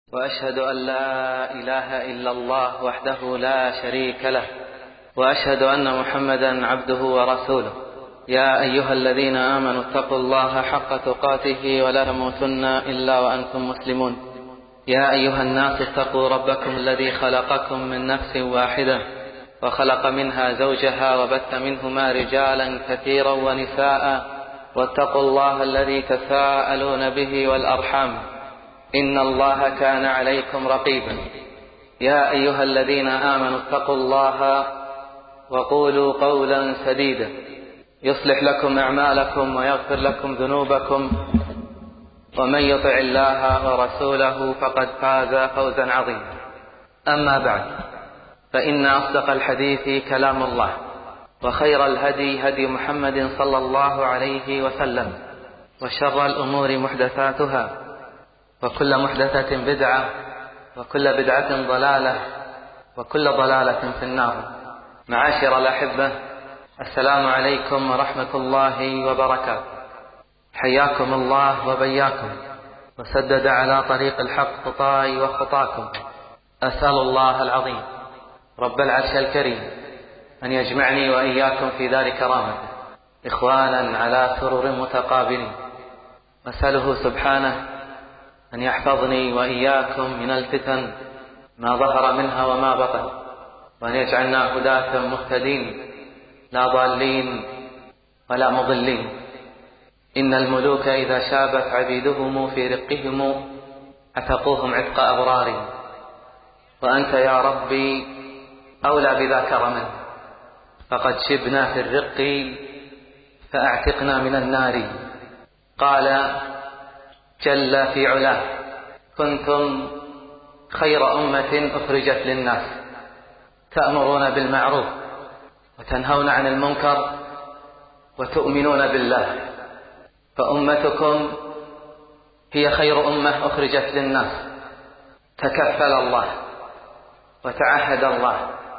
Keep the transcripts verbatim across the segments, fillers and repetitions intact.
وأشهد أن لا إله إلا الله وحده لا شريك له، وأشهد أن محمدا عبده ورسوله. يا أيها الذين آمنوا اتقوا الله حق تقاته ولا تموتن إلا وأنتم مسلمون. يا أيها الناس اتقوا ربكم الذي خلقكم من نفس واحدة وخلق منها زوجها وبث منهما رجالا كثيرا ونساء، واتقوا الله الذي تساءلون به والأرحام إن الله كان عليكم رقيبا. يا أيها الذين آمنوا اتقوا الله وقولوا قولا سديدا يصلح لكم أعمالكم ويغفر لكم ذنوبكم، ومن يطع الله ورسوله فقد فاز فوزا عظيما. أما بعد، فإن أصدق الحديث كلام الله، وخير الهدي هدي محمد صلى الله عليه وسلم، وشر الأمور محدثاتها، وكل محدثة بدعة، وكل بدعة ضلالة، وكل ضلالة في النار. معاشر الأحبة، السلام عليكم ورحمة الله وبركاته. حياكم الله وبياكم، وسدد على طريق الحق خطاي وخطاكم. أسأل الله العظيم رب العرش الكريم أن يجمعني وإياكم في دار كرامته إخوانا على سرر متقابلين. أسأله سبحانه أن يحفظني وإياكم من الفتن ما ظهر منها وما بطن، وأن يجعلنا هداة مهتدين لا ضالين ولا مضلين. إن الملوك إذا شابت عبيدهم في رقهم عتقوهم عتق أبرار، وأنت يا ربي أولى بذا كرما، فقد شبنا في الرق فأعتقنا من النار. قال جل في علاه: كنتم خير أمة أخرجت للناس تأمرون بالمعروف وتنهون عن المنكر وتؤمنون بالله. فأمتكم هي خير أمة أخرجت للناس. تكفل الله وتعهد الله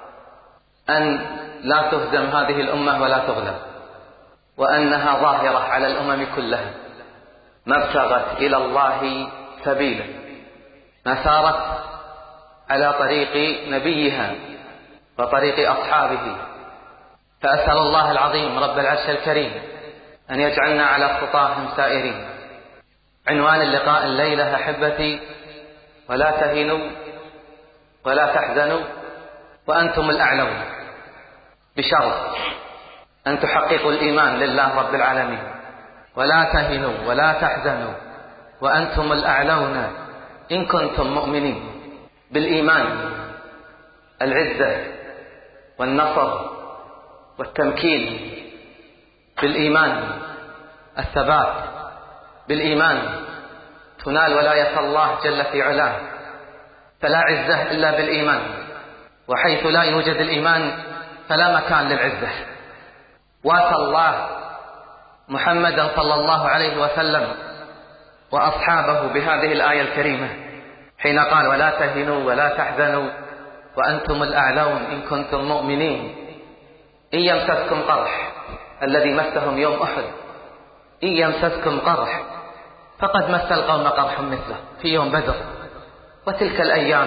أن لا تهزم هذه الأمة ولا تغلب، وأنها ظاهرة على الأمم كلها، ما ابتغت إلى الله سبيلا، ما سارت على طريق نبيها وطريق أصحابه. فأسأل الله العظيم رب العرش الكريم أن يجعلنا على خطاهم سائرين. عنوان اللقاء الليلة أحبتي: ولا تهنوا ولا تحزنوا وأنتم الأعلون، بشرط أن تحققوا الإيمان لله رب العالمين. ولا تهنوا ولا تحزنوا وأنتم الأعلون إن كنتم مؤمنين. بالإيمان العزة والنصر والتمكين، بالإيمان الثبات، بالإيمان تنال ولاية الله جل في علاه. فلا عزة إلا بالإيمان، وحيث لا يوجد الإيمان فلا مكان للعزة. واتى الله محمدا صلى الله عليه وسلم وأصحابه بهذه الآية الكريمة حين قال: ولا تهنوا ولا تحزنوا وأنتم الأعلون إن كنتم مؤمنين. إن يمسسكم قرح، الذي مسهم يوم أحد، إن يمسسكم قرح فقد مس القوم قرح مثله في يوم بدر. وتلك الأيام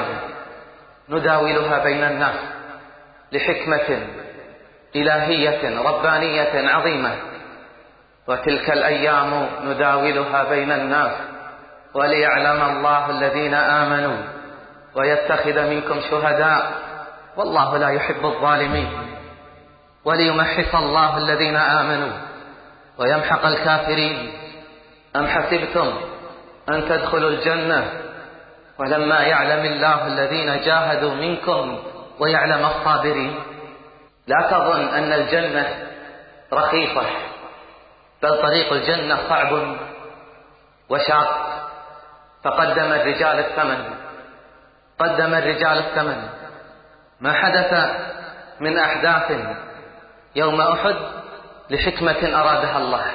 نداولها بين الناس لحكمة إلهية ربانية عظيمة. وتلك الأيام نداولها بين الناس وليعلم الله الذين آمنوا ويتخذ منكم شهداء والله لا يحب الظالمين، وليمحص الله الذين آمنوا ويمحق الكافرين. أم حسبتم أن تدخلوا الجنة ولما يعلم الله الذين جاهدوا منكم ويعلم الصابرين؟ لا تظن أن الجنة رخيصة، بل طريق الجنة صعب وشاق. فقدم الرجال الثمن، قدم الرجال الثمن. ما حدث من أحداث يوم أحد لحكمة أرادها الله،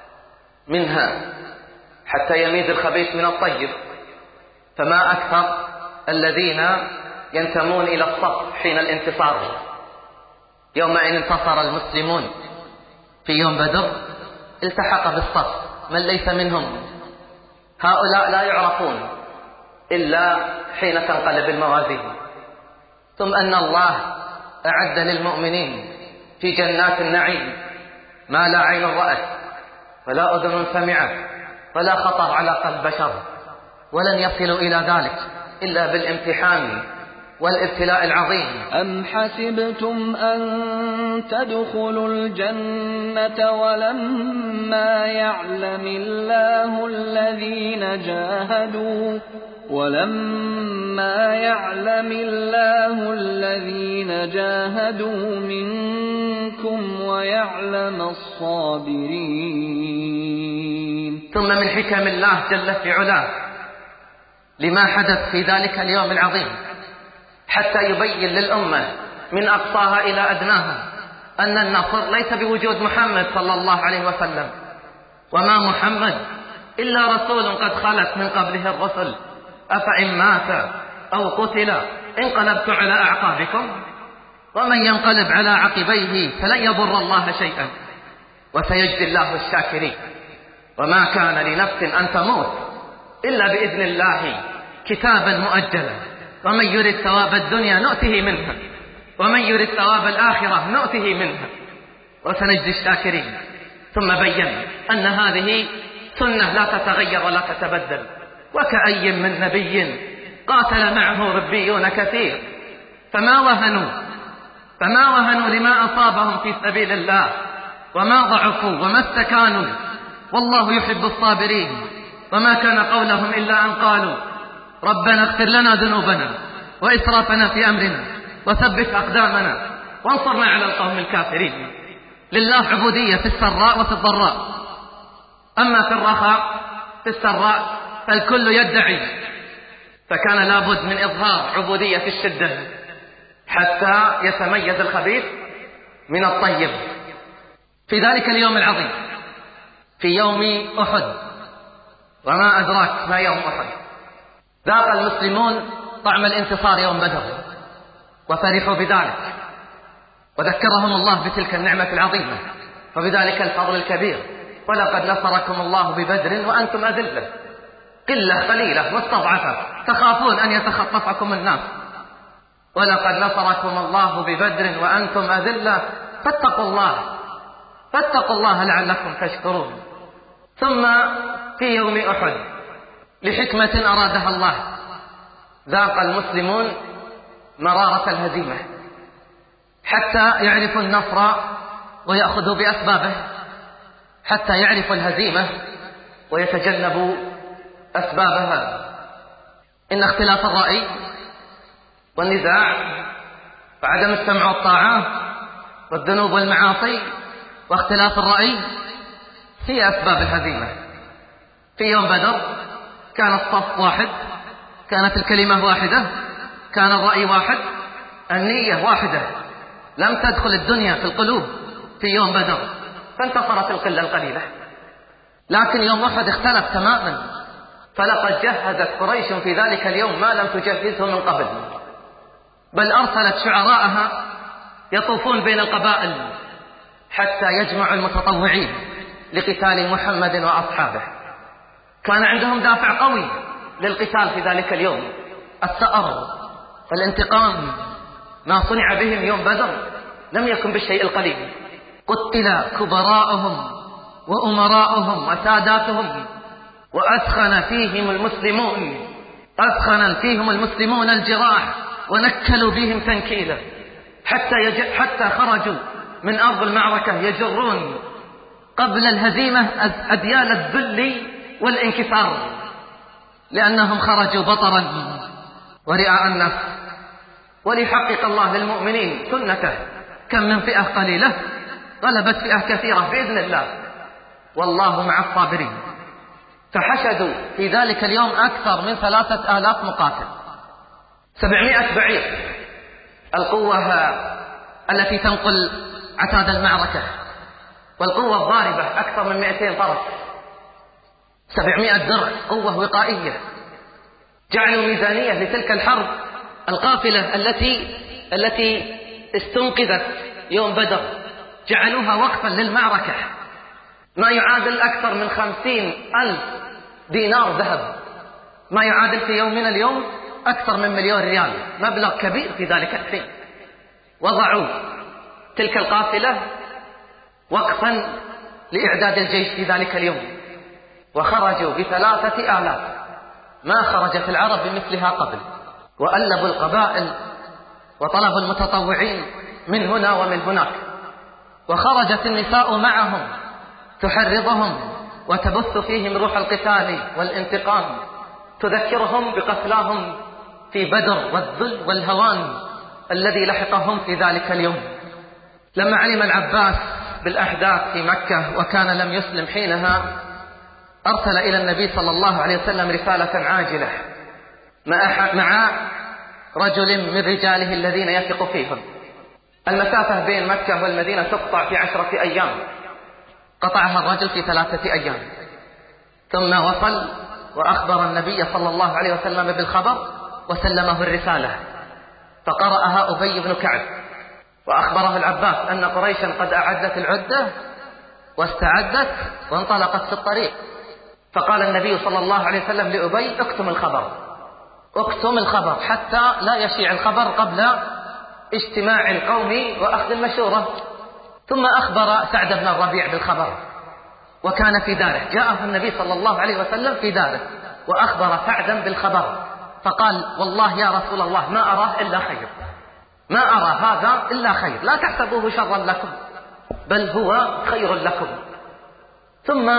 منها حتى يميز الخبيث من الطيب. فما أكثر الذين ينتمون إلى الصف حين الانتصار. يوم أن انتصر المسلمون في يوم بدر التحق بالصف من ليس منهم. هؤلاء لا يعرفون، إلا حين تنقلب الموازين. ثم أن الله أعد للمؤمنين في جنات النعيم ما لا عين رأت ولا أذن سمعت ولا خطر على قلب بشر، ولن يصلوا إلى ذلك إلا بالامتحان والابتلاء العظيم. أم حسبتم أن تدخلوا الجنة ولما يعلم الله الذين جاهدوا ولما يعلم الله الذين جاهدوا منكم ويعلم الصابرين. ثم من حكم الله جل في علاه لما حدث في ذلك اليوم العظيم حتى يبين للأمة من أقصاها إلى أدناها أن النصر ليس بوجود محمد صلى الله عليه وسلم، وما محمد إلا رسول قد خلت من قبله الرسل، أفإن مات أو قتل انقلبت على أعقابكم ومن ينقلب على عقبيه فلن يضر الله شيئا وسيجزي الله الشاكرين. وما كان لنفس أن تموت إلا بإذن الله كتابا مؤجلا، ومن يرد ثواب الدنيا نؤته منها ومن يرد ثواب الآخرة نؤته منها وسنجزي الشاكرين. ثم بين أن هذه سنة لا تتغير ولا تتبدل، وكأي من نبي قاتل معه ربيون كثير فما وهنوا فما وهنوا لما أصابهم في سبيل الله وما ضعفوا وما استكانوا والله يحب الصابرين. وما كان قولهم إلا أن قالوا ربنا اغفر لنا ذنوبنا وإسرافنا في أمرنا وثبت أقدامنا وانصرنا على القوم الكافرين. لله عبودية في السراء وفي الضراء، أما في الرخاء في السراء فالكل يدعي، فكان لابد من إظهار عبودية في الشدة حتى يتميز الخبيث من الطيب. في ذلك اليوم العظيم في يوم أحد، وما أدراك ما يوم أحد، ذاق المسلمون طعم الانتصار يوم بدر وفرحوا بذلك، وذكرهم الله بتلك النعمة العظيمة وبذلك الفضل الكبير. ولقد نصركم الله ببدر وأنتم أذلة، قلة قليلة مستضعفة تخافون أن يتخطفكم الناس، ولقد نصركم الله ببدر وأنتم أذلة فاتقوا الله فاتقوا الله لعلكم تشكرون. ثم في يوم أحد لحكمة أرادها الله ذاق المسلمون مرارة الهزيمة حتى يعرفوا النصر ويأخذوا بأسبابه، حتى يعرفوا الهزيمة ويتجنبوا أسبابها. إن اختلاف الرأي والنزاع وعدم السمع والطاعة والذنوب والمعاصي واختلاف الرأي هي أسباب الهزيمة. في يوم بدر كان الصف واحد، كانت الكلمة واحدة، كان الرأي واحد، النية واحدة، لم تدخل الدنيا في القلوب في يوم بدر فانتصرت القلة القليلة. لكن يوم أحد اختلف تماما، فلقد جهزت قريش في ذلك اليوم ما لم تجهزه من قبل، بل أرسلت شعراءها يطوفون بين القبائل حتى يجمعوا المتطوعين لقتال محمد وأصحابه. كان عندهم دافع قوي للقتال في ذلك اليوم، الثأر والانتقام. ما صنع بهم يوم بدر لم يكن بالشيء القليل، قتل كبراءهم وأمراءهم وساداتهم، وأثخن فيهم المسلمون أثخن فيهم المسلمون الجراح ونكلوا بهم تنكيلا حتى, يج... حتى خرجوا من أرض المعركة يجرون قبل الهزيمة أديال الذل والانكسار، لأنهم خرجوا بطرا ورئاء النفس. وليحقق الله للمؤمنين سنته، كم من فئة قليلة غلبت فئة كثيرة بإذن الله، والله مع الصابرين. فحشدوا في ذلك اليوم أكثر من ثلاثة آلاف مقاتل، سبعمائة بعير، القوة التي تنقل عتاد المعركة، والقوة الضاربة أكثر من مئتين فرس، سبعمائة درع، قوة وقائية. جعلوا ميزانية لتلك الحرب القافلة التي التي استنقذت يوم بدر، جعلوها وقفا للمعركة، ما يعادل أكثر من خمسين ألف دينار ذهب ما يعادل في يومنا اليوم أكثر من مليون ريال، مبلغ كبير في ذلك الحين. وضعوا تلك القافلة وقفا لإعداد الجيش في ذلك اليوم، وخرجوا بثلاثة آلاف، ما خرجت العرب بمثلها قبل، وألبوا القبائل وطلبوا المتطوعين من هنا ومن هناك، وخرجت النساء معهم تحرضهم وتبث فيهم روح القتال والانتقام، تذكرهم بقتلاهم في بدر والذل والهوان الذي لحقهم في ذلك اليوم. لما علم العباس بالأحداث في مكة وكان لم يسلم حينها، أرسل إلى النبي صلى الله عليه وسلم رسالة عاجلة مع رجل من رجاله الذين يثق فيهم. المسافة بين مكة والمدينة تقطع في عشرة أيام، قطعها الرجل في ثلاثة أيام، ثم وصل وأخبر النبي صلى الله عليه وسلم بالخبر وسلمه الرسالة، فقرأها أبي بن كعب وأخبره العباس أن قريشا قد أعدت العدة واستعدت وانطلقت في الطريق. فقال النبي صلى الله عليه وسلم لأبي: اكتم الخبر، اكتم الخبر حتى لا يشيع الخبر قبل اجتماع القوم وأخذ المشورة. ثم أخبر سعد بن الربيع بالخبر، وكان في داره، جاءه النبي صلى الله عليه وسلم في داره وأخبر سعدا بالخبر، فقال: والله يا رسول الله ما أراه إلا خير، ما أرى هذا إلا خير، لا تحسبوه شرا لكم بل هو خير لكم. ثم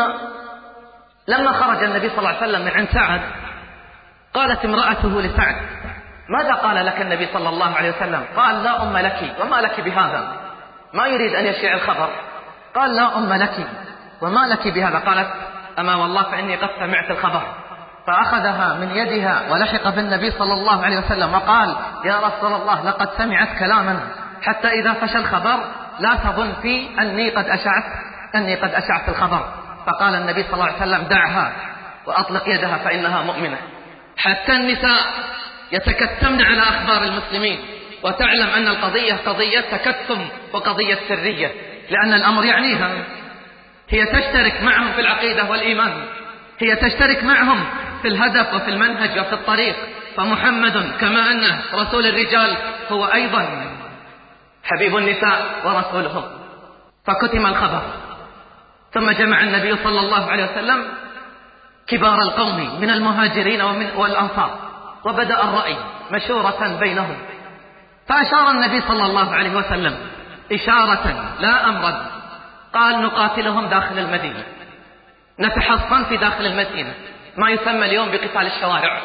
لما خرج النبي صلى الله عليه وسلم من عند سعد، قالت امرأته لسعد: ماذا قال لك النبي صلى الله عليه وسلم؟ قال: لا أم لك، وما لك بهذا؟ ما يريد أن يشيع الخبر. قال: لا أم لك، وما لك بهذا؟ قالت: أما والله فإني قد سمعت الخبر. فأخذها من يدها ولحق بالنبي صلى الله عليه وسلم وقال: يا رسول الله لقد سمعت كلاما، حتى إذا فشى الخبر لا تظن في أني قد أشعت أني قد أشعت الخبر. فقال النبي صلى الله عليه وسلم: دعها وأطلق يدها فإنها مؤمنة. حتى النساء يتكتمن على أخبار المسلمين، وتعلم أن القضية قضية تكتم وقضية سرية، لأن الأمر يعنيها، هي تشترك معهم في العقيدة والإيمان، هي تشترك معهم في الهدف وفي المنهج وفي الطريق. فمحمد كما أنه رسول الرجال هو أيضا حبيب النساء ورسولهم. فكتم الخبر، ثم جمع النبي صلى الله عليه وسلم كبار القوم من المهاجرين ومن والأنصار، وبدأ الرأي مشورة بينهم. فأشار النبي صلى الله عليه وسلم إشارة لا أمرا، قال: نقاتلهم داخل المدينة، نتحصن في داخل المدينة، ما يسمى اليوم بقتال الشوارع.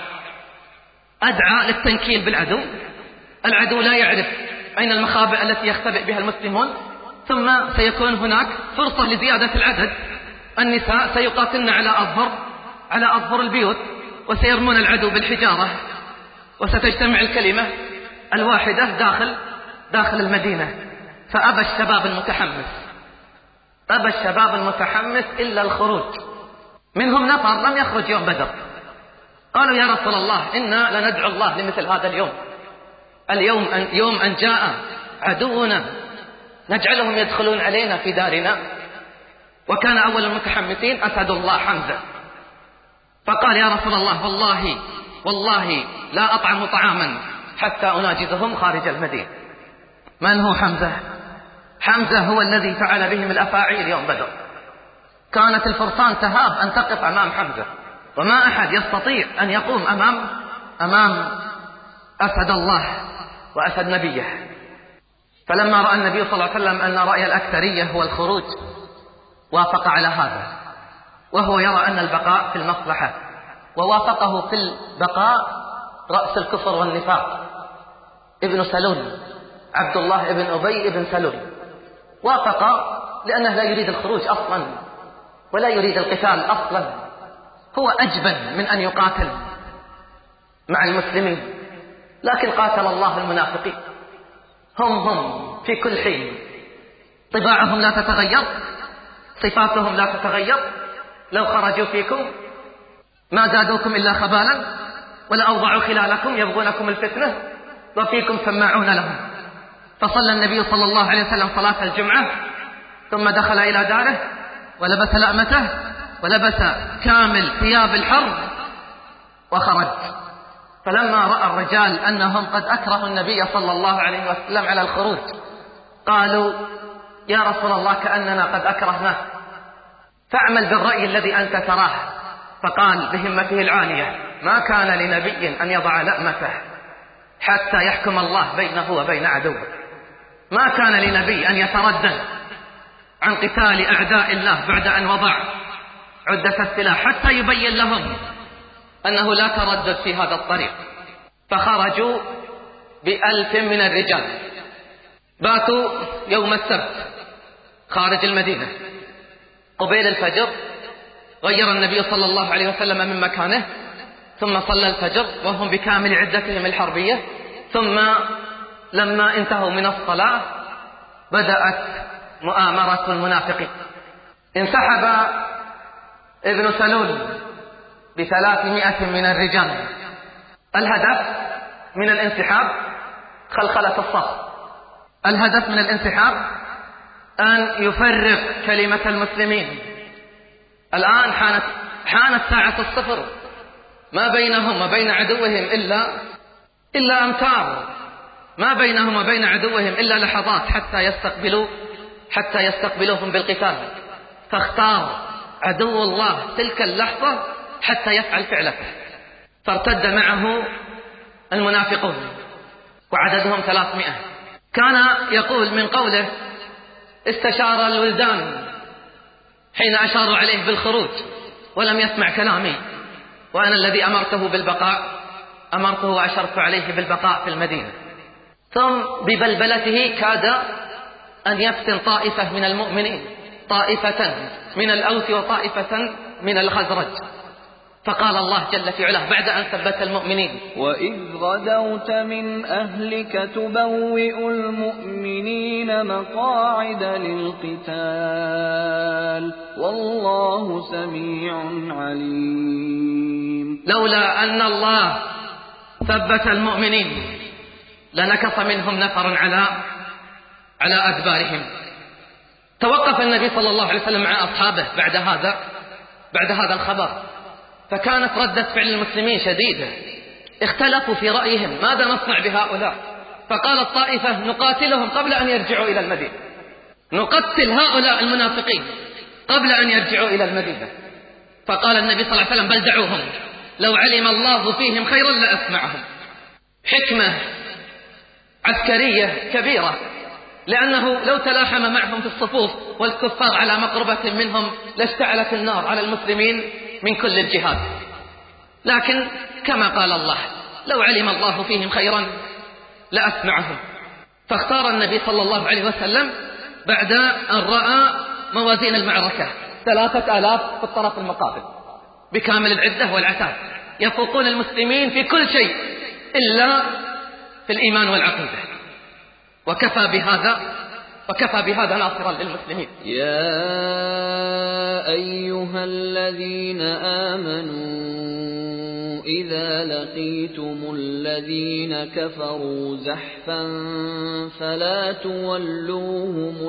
أدعى للتنكيل بالعدو، العدو لا يعرف أين المخابئ التي يختبئ بها المسلمون، ثم سيكون هناك فرصة لزيادة العدد. النساء سيقاتلن على أظهر على أظهر البيوت، وسيرمون العدو بالحجارة، وستجتمع الكلمة الواحدة داخل داخل المدينة. فأبى الشباب المتحمس أبى الشباب المتحمس إلا الخروج. منهم نفر لم يخرج يوم بدر، قالوا: يا رسول الله إنا لندعو الله لمثل هذا اليوم، اليوم أن يوم أن جاء عدونا نجعلهم يدخلون علينا في دارنا. وكان أول المتحمسين أسعد الله حمزة، فقال: يا رسول الله والله والله لا أطعم طعاما حتى أناجزهم خارج المدينة. من هو حمزة؟ حمزة هو الذي فعل بهم الأفاعيل يوم بدر. كانت الفرسان تهاب أن تقف أمام حمزة، وما أحد يستطيع أن يقوم أمام أمام أسد الله وأسد نبيه. فلما رأى النبي صلى الله عليه وسلم أن رأي الأكثرية هو الخروج، وافق على هذا، وهو يرى أن البقاء في المصلحة. ووافقه في البقاء رأس الكفر والنفاق ابن سلول، عبد الله ابن أبي ابن سلول، وافق لأنه لا يريد الخروج أصلا ولا يريد القتال أصلا، هو أجبن من أن يقاتل مع المسلمين. لكن قاتل الله المنافقين، هم هم في كل حين، طباعهم لا تتغير، صفاتهم لا تتغير. لو خرجوا فيكم ما زادوكم إلا خبالا، ولا أوضعوا خلالكم يبغونكم الفتنة، وفيكم سماعون لهم. فصلى النبي صلى الله عليه وسلم صلاة الجمعة، ثم دخل إلى داره ولبس لأمته ولبس كامل ثياب الحرب، وخرج. فلما رأى الرجال أنهم قد أكرهوا النبي صلى الله عليه وسلم على الخروج قالوا: يا رسول الله كأننا قد أكرهناه، فاعمل بالرأي الذي أنت تراه. فقال بهمته العالية: ما كان لنبي أن يضع لأمته حتى يحكم الله بينه وبين عدوه. ما كان لنبي أن يتردد عن قتال أعداء الله بعد أن وضع عدة السلاح حتى يبين لهم أنه لا تردد في هذا الطريق. فخرجوا بألف من الرجال، باتوا يوم السبت خارج المدينة. قبيل الفجر غير النبي صلى الله عليه وسلم من مكانه، ثم صلى الفجر وهم بكامل عدتهم الحربية. ثم لما انتهوا من الصلاة بدأت مؤامرة المنافقين. انسحب ابن سلول بثلاثمائة من الرجال. الهدف من الانسحاب خلخلة الصف. الهدف من الانسحاب أن يفرق كلمة المسلمين. الآن حانت حانت ساعة الصفر، ما بينهم وبين عدوهم إلا إلا أمتار، ما بينهم وبين عدوهم إلا لحظات حتى يستقبلوا حتى يستقبلوهم بالقتال. فاختار عدو الله تلك اللحظة حتى يفعل فعلته، فارتد معه المنافقون وعددهم ثلاثمائة. كان يقول من قوله: استشار الولدان حين أشاروا عليه بالخروج ولم يسمع كلامي، وأنا الذي أمرته بالبقاء أمرته وأشرت عليه بالبقاء في المدينة. ثم ببلبلته كاد أن يفتن طائفة من المؤمنين، طائفة من الأوس وطائفة من الخزرج. فقال الله جل في علاه بعد أن ثبت المؤمنين: وإذ غدوت من أهلك تبوئ المؤمنين مقاعد للقتال والله سميع عليم. لولا أن الله ثبت المؤمنين لنكص منهم نفر على على أدبارهم. توقف النبي صلى الله عليه وسلم مع أصحابه بعد هذا بعد هذا الخبر، فكانت ردة فعل المسلمين شديدة. اختلفوا في رأيهم ماذا نصنع بهؤلاء. فقال الطائفة: نقاتلهم قبل أن يرجعوا إلى المدينة، نقتل هؤلاء المنافقين قبل أن يرجعوا إلى المدينة. فقال النبي صلى الله عليه وسلم: بل دعوهم، لو علم الله فيهم خيرا لأسمعهم. حكمة عسكرية كبيرة، لأنه لو تلاحم معهم في الصفوف والكفار على مقربة منهم لاشتعلت النار على المسلمين من كل الجهات. لكن كما قال الله: لو علم الله فيهم خيرا لأسمعهم. فاختار النبي صلى الله عليه وسلم بعد أن رأى موازين المعركة ثلاثة آلاف في الطرف المقابل بكامل العدة والعتاد، يفوقون المسلمين في كل شيء إلا في الإيمان والعقيدة. وكفى بهذا وكفى بهذا ناصرا للمسلمين. يا أيها الذين آمنوا إذا لقيتم الذين كفروا زحفا فلا تولوهم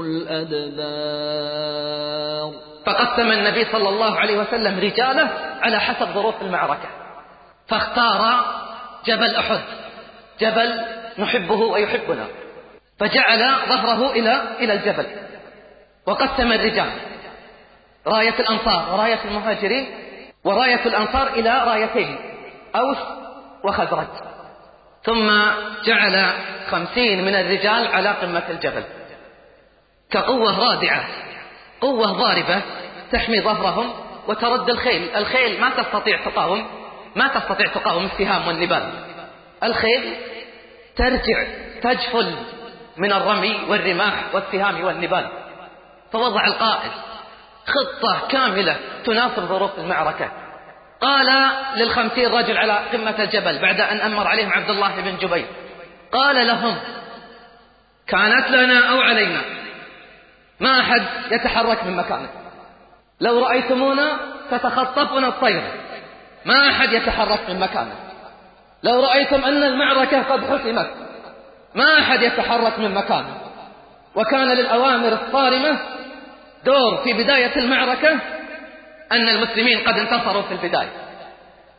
الأدبار. فقسم النبي صلى الله عليه وسلم رجاله على حسب ظروف المعركة، فاختار جبل أحد، جبل نحبه ويحبنا، فجعل ظهره إلى إلى الجبل. وقسم الرجال: راية الأنصار وراية المهاجرين، وراية الأنصار إلى رايتين أوس وخزرج. ثم جعل خمسين من الرجال على قمة الجبل كقوة رادعة، قوة ضاربة تحمي ظهرهم وترد الخيل. الخيل ما تستطيع تقاوم ما تستطيع تقاوم السهام والنبال. الخيل ترجع تجفل من الرمي والرماح والسهام والنبال. فوضع القائد خطة كاملة تناسب ظروف المعركة. قال للخمسين رجل على قمة الجبل بعد أن أمر عليهم عبد الله بن جبير، قال لهم: كانت لنا أو علينا، ما أحد يتحرك من مكانه. لو رأيتمونا تتخطفنا الطير، ما أحد يتحرك من مكانه. لو رأيتم أن المعركة قد حسمت، ما أحد يتحرك من مكانه. وكان للأوامر الصارمة دور في بداية المعركة، أن المسلمين قد انتصروا في البداية.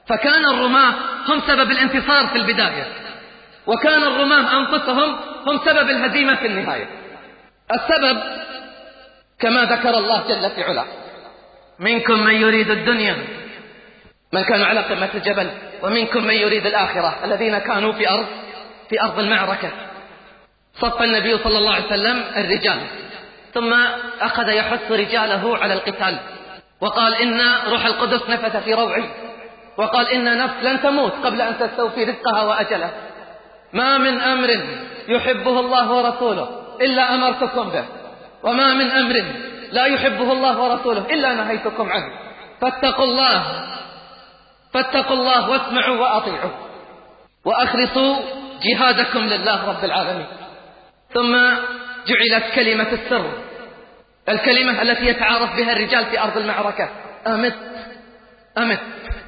فكان الرماة هم سبب الانتصار في البداية، وكان الرماة أنفسهم هم سبب الهزيمة في النهاية. السبب كما ذكر الله جل في علاه: منكم من يريد الدنيا، من كان على قمة الجبل، ومنكم من يريد الآخرة، الذين كانوا في أرض في أرض المعركة. صف النبي صلى الله عليه وسلم الرجال، ثم أخذ يحث رجاله على القتال، وقال: إن روح القدس نفث في روعي، وقال: إن نفس لن تموت قبل أن تستوفي رزقها وأجلها، ما من أمر يحبه الله ورسوله إلا أمرتكم به، وما من أمر لا يحبه الله ورسوله إلا نهيتكم عنه، فاتقوا الله فاتقوا الله واسمعوا وأطيعوا وأخلصوا جهادكم لله رب العالمين. ثم جعلت كلمة السر، الكلمة التي يتعارف بها الرجال في أرض المعركة: أمت أمت.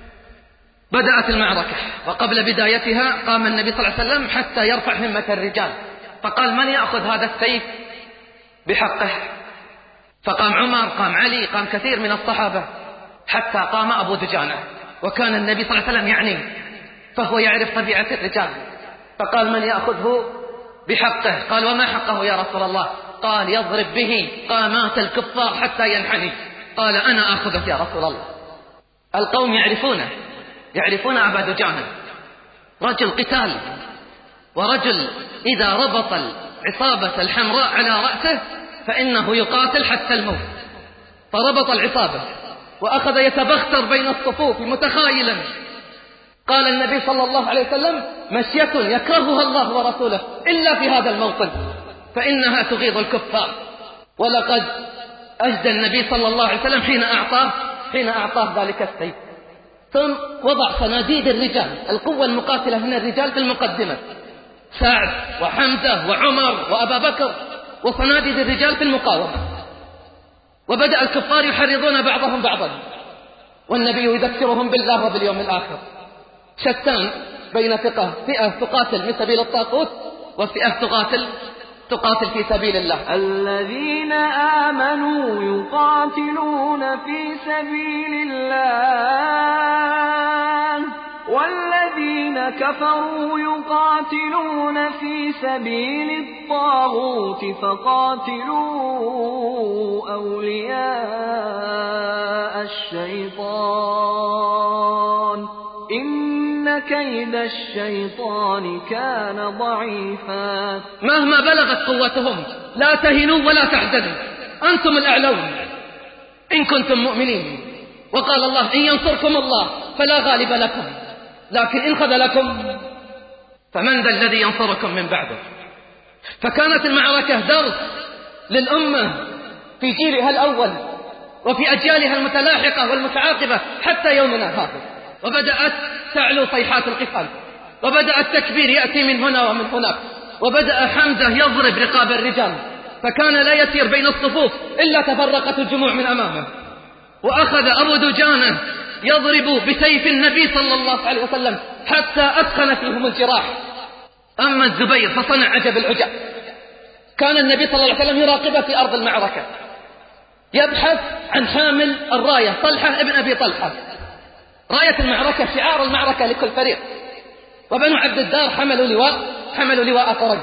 بدأت المعركة، وقبل بدايتها قام النبي صلى الله عليه وسلم حتى يرفع همة الرجال، فقال: من يأخذ هذا السيف بحقه؟ فقام عمر، قام علي، قام كثير من الصحابة، حتى قام أبو دجانة، وكان النبي صلى الله عليه وسلم يعني فهو يعرف طبيعة الرجال، فقال: من يأخذه بحقه؟ قال: وما حقه يا رسول الله؟ قال: يضرب به قامات الكفار حتى ينحني. قال: أنا آخذه يا رسول الله. القوم يعرفونه، يعرفون أبا دجانة، رجل قتال، ورجل إذا ربط العصابة الحمراء على رأسه فإنه يقاتل حتى الموت. فربط العصابة وأخذ يتبختر بين الصفوف متخايلا. قال النبي صلى الله عليه وسلم: مشية يكرهها الله ورسوله إلا في هذا الموطن، فإنها تغيظ الكفار. ولقد أجدى النبي صلى الله عليه وسلم حين أعطاه حين أعطاه ذلك السيف. ثم وضع صناديد الرجال، القوة المقاتلة من الرجال في المقدمة، سعد وحمزة وعمر وأبا بكر، وصناديد الرجال في المقاومة. وبدأ الكفار يحرضون بعضهم بعضا، والنبي يذكرهم بالله وباليوم الآخر. شتان بين فئة فئة تقاتل في سبيل الطاغوت، وفئة تقاتل تقاتل في سبيل الله. الذين آمنوا يقاتلون في سبيل الله، والذين كفروا يقاتلون في سبيل الطاغوت، فقاتلوا أولياء الشيطان، إن كيد الشيطان كان ضعيفا. مهما بلغت قوتهم لا تهنوا ولا تحزنوا، أنتم الأعلون إن كنتم مؤمنين. وقال الله: إن ينصركم الله فلا غالب لكم، لكن إن خذلكم فمن ذا الذي ينصركم من بعده. فكانت المعركة درس للأمة في جيلها الأول وفي أجيالها المتلاحقة والمتعاقبة حتى يومنا هذا. وبدأت تعلو صيحات القتال، وبدأ التكبير يأتي من هنا ومن هناك، وبدأ حمزة يضرب رقاب الرجال، فكان لا يسير بين الصفوف إلا تفرقت الجموع من أمامه. وأخذ أبو دجانة يضرب بسيف النبي صلى الله عليه وسلم حتى أثخن فيهم الجراح. أما الزبير فصنع عجب العجاب، كان النبي صلى الله عليه وسلم يراقبه في أرض المعركة، يبحث عن حامل الراية، طلحة ابن أبي طلحة، راية المعركة شعار المعركة لكل فريق. وبنو عبد الدار حملوا لواء حملوا لواء فرج،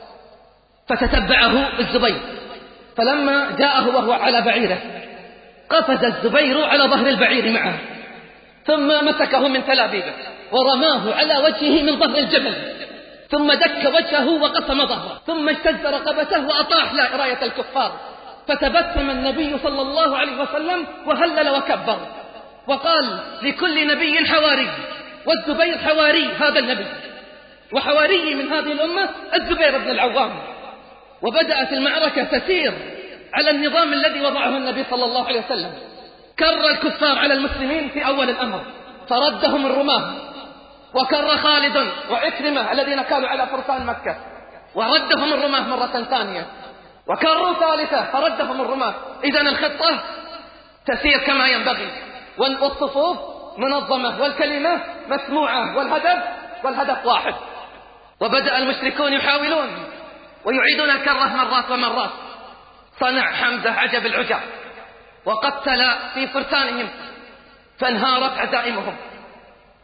فتتبعه الزبير، فلما جاءه وهو على بعيره قفز الزبير على ظهر البعير معه، ثم مسكه من تلابيبه ورماه على وجهه من ظهر الجبل، ثم دك وجهه وقسم ظهره، ثم اجتز رقبته وأطاح راية الكفار. فتبسم النبي صلى الله عليه وسلم وهلل وكبر، وقال: لكل نبي حواري، والزبير حواري هذا النبي، وحواري من هذه الأمة الزبير بن العوام. وبدأت المعركة تسير على النظام الذي وضعه النبي صلى الله عليه وسلم. كر الكفار على المسلمين في أول الأمر فردهم الرماة، وكر خالد وعكرمة الذين كانوا على فرسان مكة وردهم الرماة مرة ثانية، وكروا ثالثة فردهم الرماة. إذن الخطة تسير كما ينبغي، والصفوف منظمة والكلمة مسموعة والهدف والهدف واحد. وبدأ المشركون يحاولون ويعيدون الكرة مرات ومرات. صنع حمزة عجب العجاب وقتل في فرسانهم، فانهارت عزائمهم،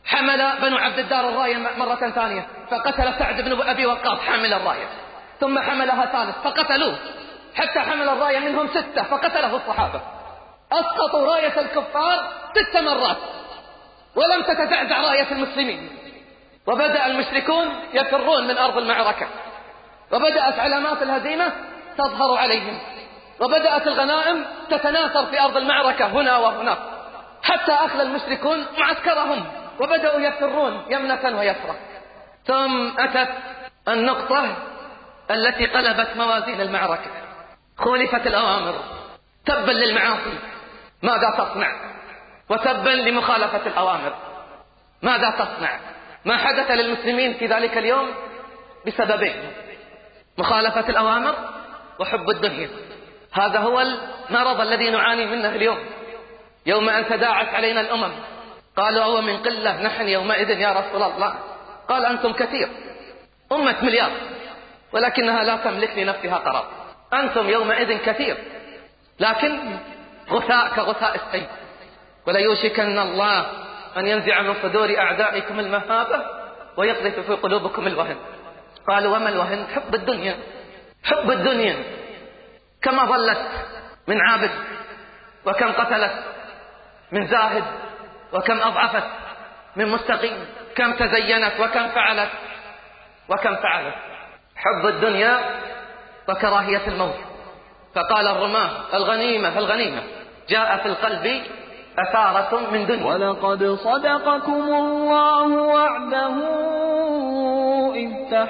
حمل بنو عبد الدار الراية مرة ثانية فقتل سعد بن أبي وقاص حامل الراية، ثم حملها ثالث فقتلوه، حتى حمل الراية منهم ستة فقتله الصحابة. أسقطوا راية الكفار ست مرات ولم تتزعزع راية المسلمين. وبدأ المشركون يفرون من أرض المعركة، وبدأت علامات الهزيمة تظهر عليهم، وبدأت الغنائم تتناثر في أرض المعركة هنا وهناك، حتى أخلى المشركون معسكرهم وبدأوا يفرون يمنة ويسرى. ثم أتت النقطة التي قلبت موازين المعركة، خولفت الأوامر، تبا للمعاصي ماذا تصنع، وتبا لمخالفة الأوامر ماذا تصنع. ما حدث للمسلمين في ذلك اليوم بسببين: مخالفة الأوامر وحب الدنيا. هذا هو المرض الذي نعاني منه اليوم. يوم أن تداعت علينا الأمم قالوا أو من قلة نحن يومئذ يا رسول الله، قال أنتم كثير، أمة مليار ولكنها لا تملك لنفسها قرار. أنتم يومئذ كثير لكن غثاء كغثاء السيل، وليوشكن الله أن ينزع من صدور أعدائكم المهابة ويقذف في قلوبكم الوهن. قالوا وما الوهن؟ حب الدنيا. حب الدنيا كما ضلت من عابد، وكم قتلت من زاهد، وكم أضعفت من مستقيم، كم تزينت وكم فعلت وكم فعلت. حب الدنيا وكراهية الموت. فقال الرماه الغنيمة الغنيمة جاء في القلب أثارة من دنيا. ولقد صدقكم الله وعده إذ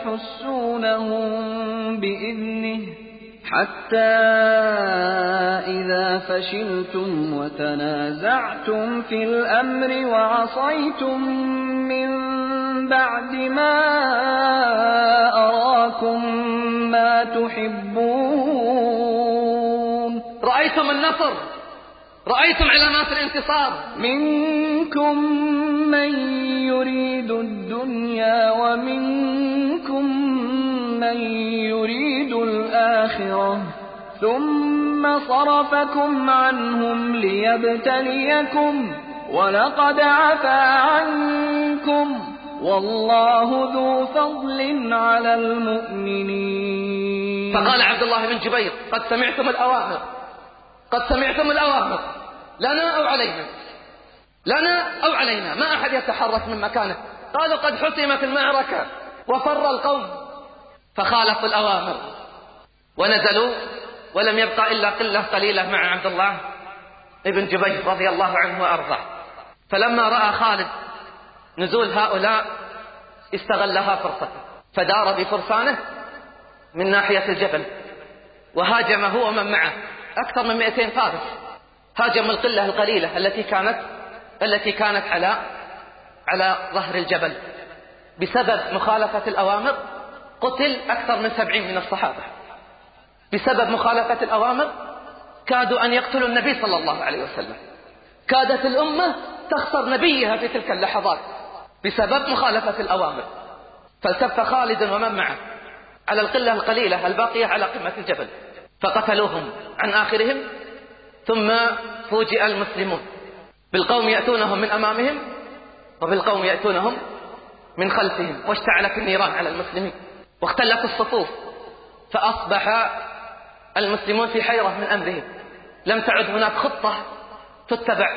تحسونهم بإذنه حتى إذا فشلتم وتنازعتم في الأمر وعصيتم من بعد ما أراكم ما تحبون. رأيتم النصر، رأيتم علامات الانتصار. منكم من يريد الدنيا ومنكم من يريد الآخرة ثم صرفكم عنهم ليبتليكم ولقد عفا عنكم والله ذو فضل على المؤمنين. فقال عبد الله بن جبير قد سمعتم الأوامر، قد سمعتم الأوامر لنا أو علينا، لنا أو علينا، ما أحد يتحرك من مكانه. قالوا قد حسمت المعركة وفر القوم، فخالفوا الأوامر ونزلوا، ولم يبقى إلا قلة قليلة مع عبد الله بن جبير رضي الله عنه وأرضاه. فلما رأى خالد نزول هؤلاء استغلها فرصة، فدار بفرسانه من ناحية الجبل وهاجم هو ومن معه أكثر من مئتين فارس. هاجم القلة القليلة التي كانت التي كانت على على ظهر الجبل. بسبب مخالفة الأوامر قتل أكثر من سبعين من الصحابة. بسبب مخالفة الأوامر كادوا أن يقتلوا النبي صلى الله عليه وسلم. كادت الأمة تخسر نبيها في تلك اللحظات بسبب مخالفة الأوامر. فالتف خالد ومن معه على القلة القليلة الباقية على قمة الجبل فقتلوهم عن آخرهم. ثم فوجئ المسلمون بالقوم يأتونهم من أمامهم وبالقوم يأتونهم من خلفهم، واشتعلت النيران على المسلمين واختلت الصفوف، فأصبح المسلمون في حيرة من أمرهم. لم تعد هناك خطة تتبع،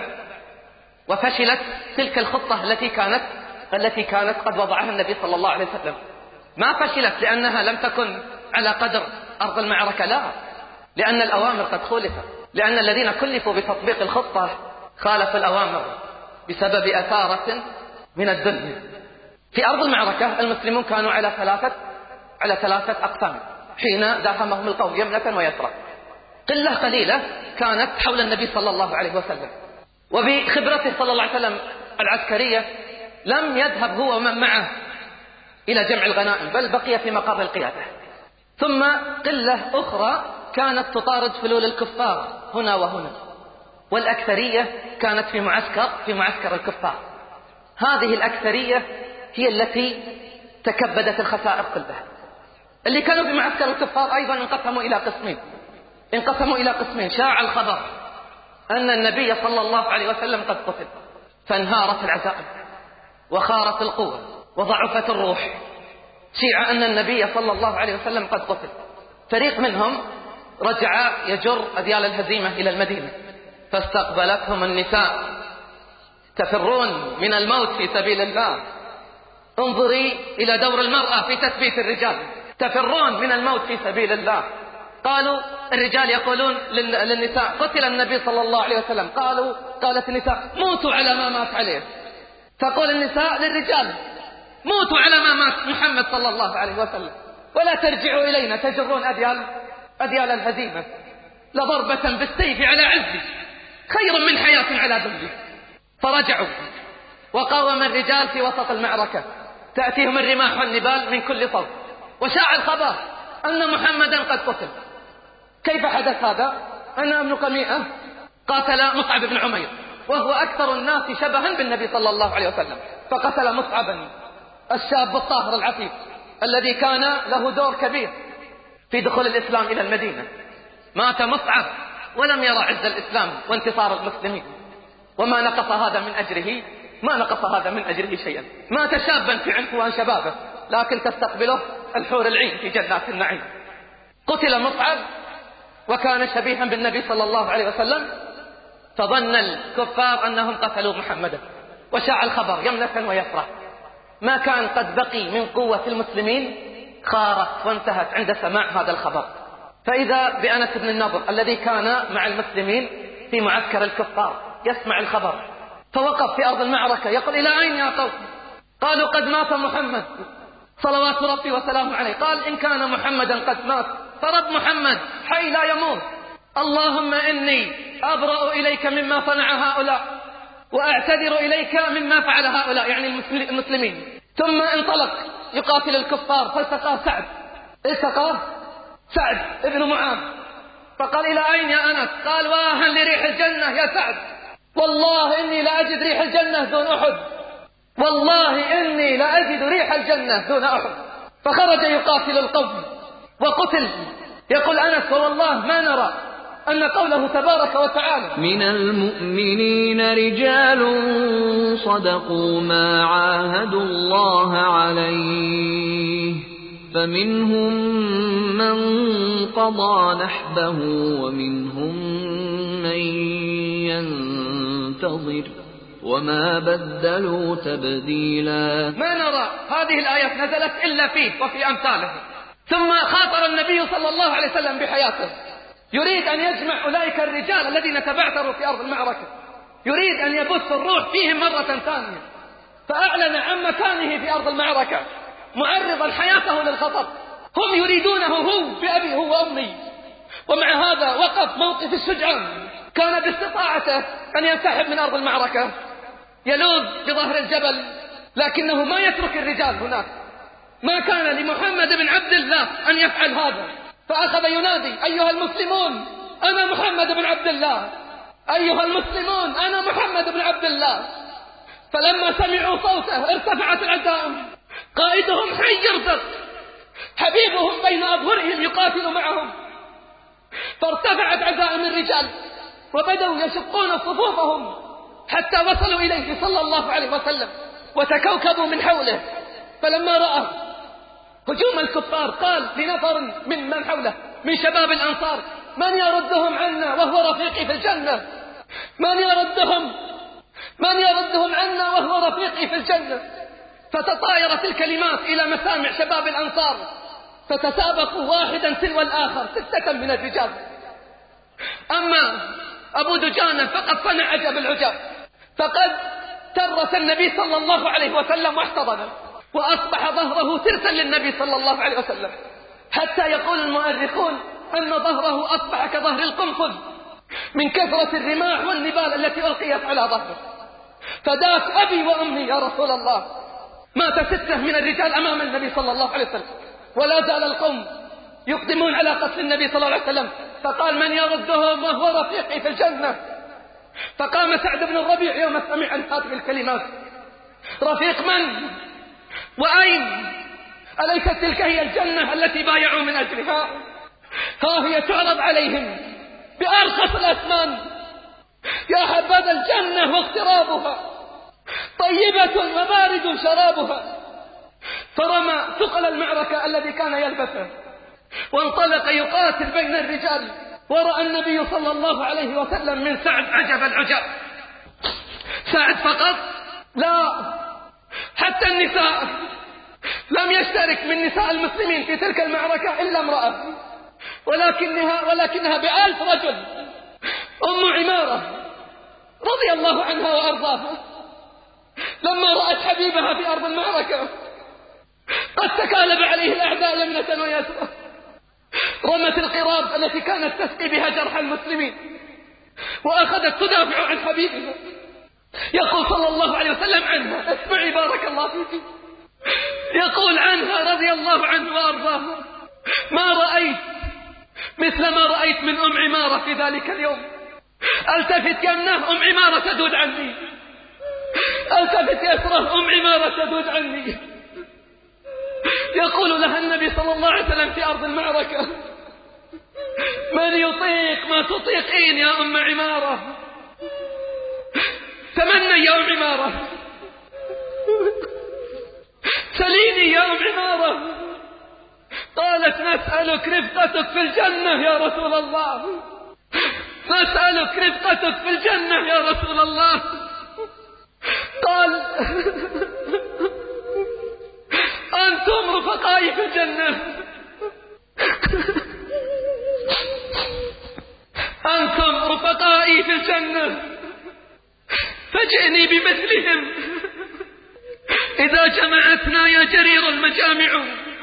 وفشلت تلك الخطة التي كانت التي كانت قد وضعها النبي صلى الله عليه وسلم. ما فشلت لأنها لم تكن على قدر أرض المعركة، لا، لأن الأوامر قد خولفت، لأن الذين كلفوا بتطبيق الخطة خالفوا الأوامر بسبب أثارة من الدنيا. في أرض المعركة المسلمون كانوا على ثلاثة على ثلاثة أقسام حين داهمهم القوم يمنة ويسرى. قلة قليلة كانت حول النبي صلى الله عليه وسلم، وبخبرته صلى الله عليه وسلم العسكرية لم يذهب هو ومن معه إلى جمع الغنائم، بل بقي في مقر القيادة. ثم قلة أخرى كانت تطارد فلول الكفار هنا وهنا، والأكثرية كانت في معسكر في معسكر الكفار. هذه الأكثرية هي التي تكبدت الخسائر كلها. اللي كانوا في معسكر الكفار أيضا انقسموا إلى قسمين انقسموا إلى قسمين شاع الخبر أن النبي صلى الله عليه وسلم قد قتل، فانهارت العزائم وخارت القوة وضعفت الروح، شيع أن النبي صلى الله عليه وسلم قد قتل. فريق منهم رجع يجر أذيال الهزيمة إلى المدينة، فاستقبلتهم النساء تفرون من الموت في سبيل الله. انظري إلى دور المرأة في تثبيت الرجال، تفرون من الموت في سبيل الله. قالوا الرجال يقولون للنساء قتل النبي صلى الله عليه وسلم، قالوا قالت النساء موتوا على ما مات عليه. تقول النساء للرجال موتوا على ما مات محمد صلى الله عليه وسلم، ولا ترجعوا إلينا تجرون أديال أديال الهزيمة. لضربة بالسيف على عزي خير من حياة على ذل. فرجعوا وقاوم الرجال في وسط المعركة، تأتيهم الرماح والنبال من كل صوب، وشاع الخبر أن محمدا قد قتل. كيف حدث هذا؟ أن ابن قميئة قاتل مصعب بن عمير، وهو أكثر الناس شبها بالنبي صلى الله عليه وسلم، فقتل مصعبا الشاب الطاهر العفيف الذي كان له دور كبير في دخول الإسلام إلى المدينة. مات مصعب ولم يرى عز الإسلام وانتصار المسلمين، وما نقص هذا من أجره ما نقص هذا من أجره شيئا. مات شابا في عنفوان شبابه، لكن تستقبله الحور العين في جنات النعيم. قتل مصعب وكان شبيها بالنبي صلى الله عليه وسلم، فظن الكفار أنهم قتلوا محمدا، وشاع الخبر يمنة ويسرى. ما كان قد بقي من قوة المسلمين خارت وانتهت عند سماع هذا الخبر. فإذا بأنس بن النضر الذي كان مع المسلمين في معسكر الكفار يسمع الخبر، فوقف في أرض المعركة يقول إلى أين يا قوم؟ قالوا قد مات محمد صلوات ربي وسلامه عليه. قال إن كان محمدا قد مات فرب محمد حي لا يموت، اللهم إني أبرأ إليك مما صنع هؤلاء وأعتذر إليك مما فعل هؤلاء، يعني المسلمين. ثم انطلق يقاتل الكفار، فالتقاه سعد التقاه سعد ابن معاذ، فقال إلى أين يا أنس؟ قال واها لريح الجنة يا سعد، والله إني لأجد ريح الجنة دون أحد، والله إني لأجد ريح الجنة دون أحد. فخرج يقاتل القوم وقتل. يقول أنس والله ما نرى أن قوله تبارك وتعالى من المؤمنين رجال صدقوا ما عاهدوا الله عليه فمنهم من قضى نحبه ومنهم من ينتظر وما بدلوا تبديلا. ما نرى هذه الآيات نزلت إلا فيه وفي أمثاله. ثم خاطر النبي صلى الله عليه وسلم بحياته، يريد أن يجمع أولئك الرجال الذين تبعثروا في أرض المعركة، يريد أن يبث الروح فيهم مرة ثانية، فأعلن عن مكانه في أرض المعركة معرضا حياته للخطر. هم يريدونه هو بأبي هو وأمي، ومع هذا وقف موقف الشجعان. كان باستطاعته أن ينسحب من أرض المعركة يلوذ بظهر الجبل، لكنه ما يترك الرجال هناك. ما كان لمحمد بن عبد الله أن يفعل هذا، فأخذ ينادي أيها المسلمون أنا محمد بن عبد الله، أيها المسلمون أنا محمد بن عبد الله. فلما سمعوا صوته ارتفعت العزائم، قائدهم حي يرزق، حبيبهم بين أظهرهم يقاتل معهم، فارتفعت عزائم الرجال وبدأوا يشقون صفوفهم حتى وصلوا إليه صلى الله عليه وسلم وتكوكبوا من حوله. فلما رأى هجوم الكفار قال لنفر من من حوله من شباب الأنصار من يردهم عنا وهو رفيقي في الجنة، من يردهم من يردهم عنا وهو رفيقي في الجنة. فتطايرت الكلمات إلى مسامع شباب الأنصار، فتسابقوا واحدا تلو الآخر ستة من الرجال. أما أبو دجانة فقد صنع عجب العجاب، فقد ترس النبي صلى الله عليه وسلم واحتضنه، وأصبح ظهره ترسا للنبي صلى الله عليه وسلم، حتى يقول المؤرخون أن ظهره أصبح كظهر القنفذ من كثرة الرماح والنبال التي ألقيت على ظهره. فداك أبي وأمي يا رسول الله. مات ستة من الرجال أمام النبي صلى الله عليه وسلم، ولا زال القوم يقدمون على قتل النبي صلى الله عليه وسلم. فقال من يردهم وهو رفيقي في الجنة. فقام سعد بن الربيع يوم سمع هذه الكلمات، رفيق من وأين؟ أليست تلك هي الجنة التي بايعوا من أجلها؟ ها هي تعرض عليهم بأرخص الأثمان. يا حبذا الجنة واقترابها، طيبة وبارد شرابها، فرمى ثقل المعركة الذي كان يلبسه وانطلق يقاتل بين الرجال. ورأى النبي صلى الله عليه وسلم من سعد عجب العجاب. سعد فقط؟ لا، حتى النساء. لم يشترك من نساء المسلمين في تلك المعركة إلا امرأة، ولكنها, ولكنها بألف رجل، أم عمارة رضي الله عنها وأرضاها، لما رأت حبيبها في أرض المعركة قد تكالب عليه الأعداء يمنة ويسرى، رمت القراب التي كانت تسقي بها جرح المسلمين وأخذت تدافع عن حبيبها. يقول صلى الله عليه وسلم عنها، اسمعي بارك الله فيك، يقول عنها رضي الله عنه وأرضاها: ما رأيت مثل ما رأيت من أم عمارة في ذلك اليوم. التفت يمنه أم عمارة تدود عني، التفت يسره أم عمارة تدود عني. يقول لها النبي صلى الله عليه وسلم في أرض المعركة: من يطيق ما تطيقين يا أم عمارة؟ تمنى يا أم عمارة، سليني يا أم عمارة. قالت: نسألك رفقتك في الجنة يا رسول الله، نسألك رفقتك في الجنة يا رسول الله. قال: أنتم رفقائي في الجنة، أنتم رفقائي في الجنة، فجئني بمثلهم إذا جمعتنا يا جرير المجامع.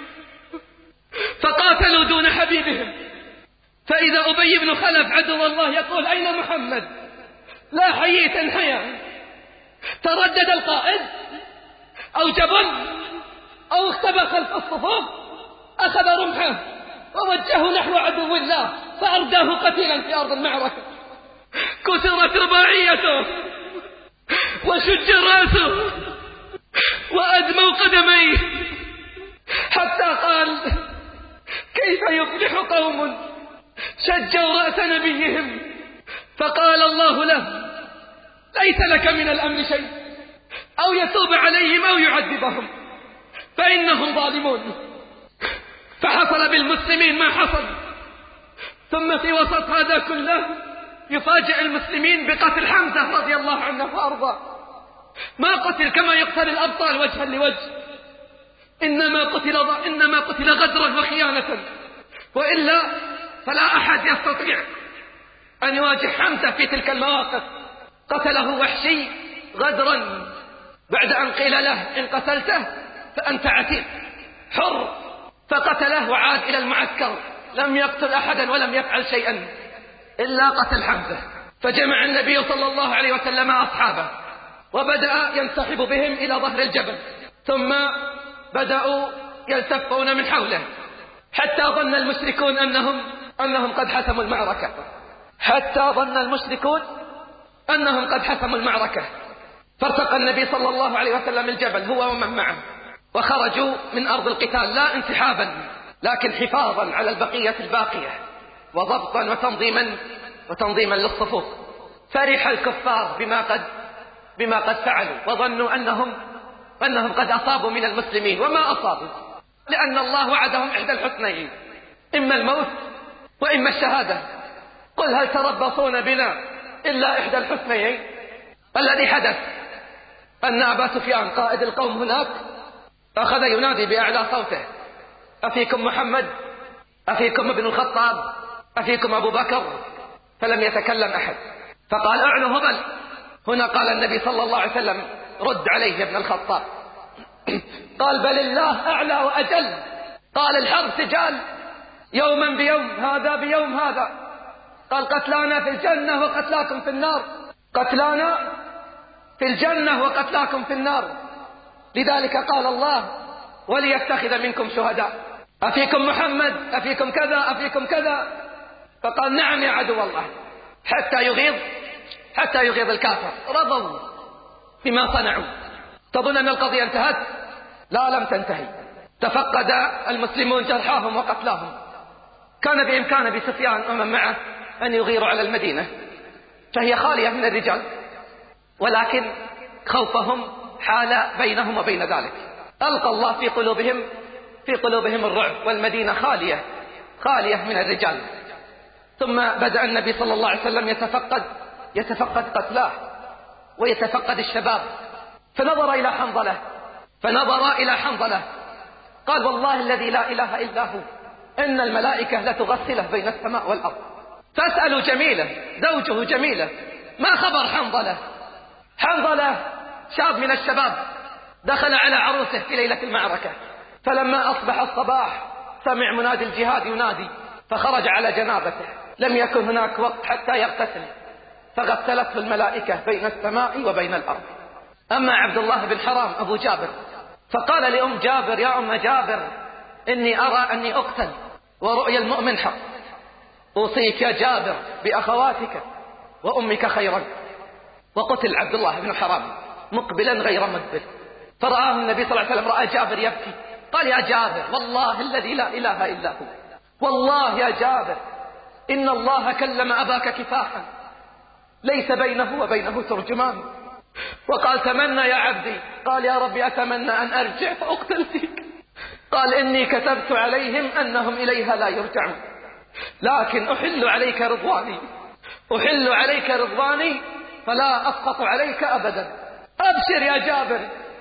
فقاتلوا دون حبيبهم، فإذا أبي بن خلف عدو الله يقول: أين محمد؟ لا حييت انحيا. تردد القائد أو جبن أو اختبى خلف الصفوف، أخذ رمحه ووجهه نحو عدو الله فأرداه قتيلا في أرض المعركة. كسرت رباعيته وشج رأسه وأدموا قدميه، حتى قال: كيف يفلح قوم شجوا رأس نبيهم؟ فقال الله له: ليس لك من الأمر شيء، أو يتوب عليهم أو يعذبهم فإنهم ظالمون. فحصل بالمسلمين ما حصل. ثم في وسط هذا كله يفاجئ المسلمين بقتل حمزة رضي الله عنه وأرضاه. ما قتل كما يقتل الأبطال وجها لوجه، إنما قتل, إنما قتل غدرا وخيانة، وإلا فلا أحد يستطيع أن يواجه حمزة في تلك المواقف. قتله وحشي غدرا بعد أن قيل له: إن قتلته فأنت عتيق حر، فقتله وعاد إلى المعسكر، لم يقتل أحدا ولم يفعل شيئا إلا قتل حمزة. فجمع النبي صلى الله عليه وسلم أصحابه وبدأ ينسحب بهم إلى ظهر الجبل، ثم بدأوا يلتفون من حوله حتى ظن المشركون أنهم, أنهم قد حسموا المعركة حتى ظن المشركون أنهم قد حسموا المعركة فارتقى النبي صلى الله عليه وسلم الجبل هو ومن معه، وخرجوا من أرض القتال لا انسحابا لكن حفاظا على البقية الباقية وضبطا وتنظيما وتنظيما للصفوف. فرح الكفار بما قد بما قد فعلوا وظنوا أنهم أنهم قد أصابوا من المسلمين، وما أصابوا، لأن الله وعدهم إحدى الحسنيين: إما الموت وإما الشهادة. قل هل تربصون بنا إلا إحدى الحسنيين؟ الذي حدث أن أبا سفيان قائد القوم هناك أخذ ينادي بأعلى صوته: أفيكم محمد؟ أفيكم ابن الخطاب؟ أفيكم أبو بكر؟ فلم يتكلم أحد، فقال: أعلوا هبل. هنا قال النبي صلى الله عليه وسلم: رد عليه يا ابن الخطاب. قال: بل الله أعلى وأجل. قال: الحرب سجال، يوما بيوم، هذا بيوم هذا. قال: قتلانا في الجنة وقتلاكم في النار، قتلانا في الجنة وقتلاكم في النار. لذلك قال الله: وليتخذ منكم شهداء، أفيكم محمد؟ أفيكم كذا؟ أفيكم كذا؟ فقال: نعم يا عدو الله، حتى يغيظ حتى يغيظ الكافر. رضوا بما صنعوا. تظن أن القضية انتهت؟ لا، لم تنتهي. تفقد المسلمون جرحاهم وقتلاهم. كان بإمكان أبي سفيان ومن معه أن يغيروا على المدينة فهي خالية من الرجال، ولكن خوفهم حال بينهم وبين ذلك. ألقى الله في قلوبهم في قلوبهم الرعب، والمدينة خالية خالية من الرجال. ثم بدأ النبي صلى الله عليه وسلم يتفقد يتفقد قتلاه ويتفقد الشباب، فنظر إلى حنظلة فنظر إلى حنظلة قال: والله الذي لا إله إلا هو إن الملائكة لتغسله بين السماء والأرض. فاسألوا جميلة زوجه جميلة ما خبر حنظلة. حنظلة شاب من الشباب دخل على عروسه في ليلة المعركة، فلما أصبح الصباح سمع منادي الجهاد ينادي، فخرج على جنابته. لم يكن هناك وقت حتى يغتسل، فغسلته الملائكة بين السماء وبين الأرض. أما عبد الله بن حرام أبو جابر فقال لأم جابر: يا أم جابر، إني أرى أني أقتل ورؤيا المؤمن حق، أوصيك يا جابر بأخواتك وأمك خيرا. وقتل عبد الله بن حرام مقبلا غير مدبر، فرآه النبي صلى الله عليه وسلم، رأى جابر يبكي، قال: يا جابر، والله الذي لا إله إلا هو، والله يا جابر إن الله كلم أباك كفاحا ليس بينه وبينه ترجمان. وقال: تمنى يا عبدي. قال: يا ربي أتمنى أن أرجع فأقتل فيك. قال: إني كتبت عليهم أنهم إليها لا يرجعون، لكن أحل عليك رضواني أحل عليك رضواني فلا أسقط عليك أبدا. أبشر يا جابر،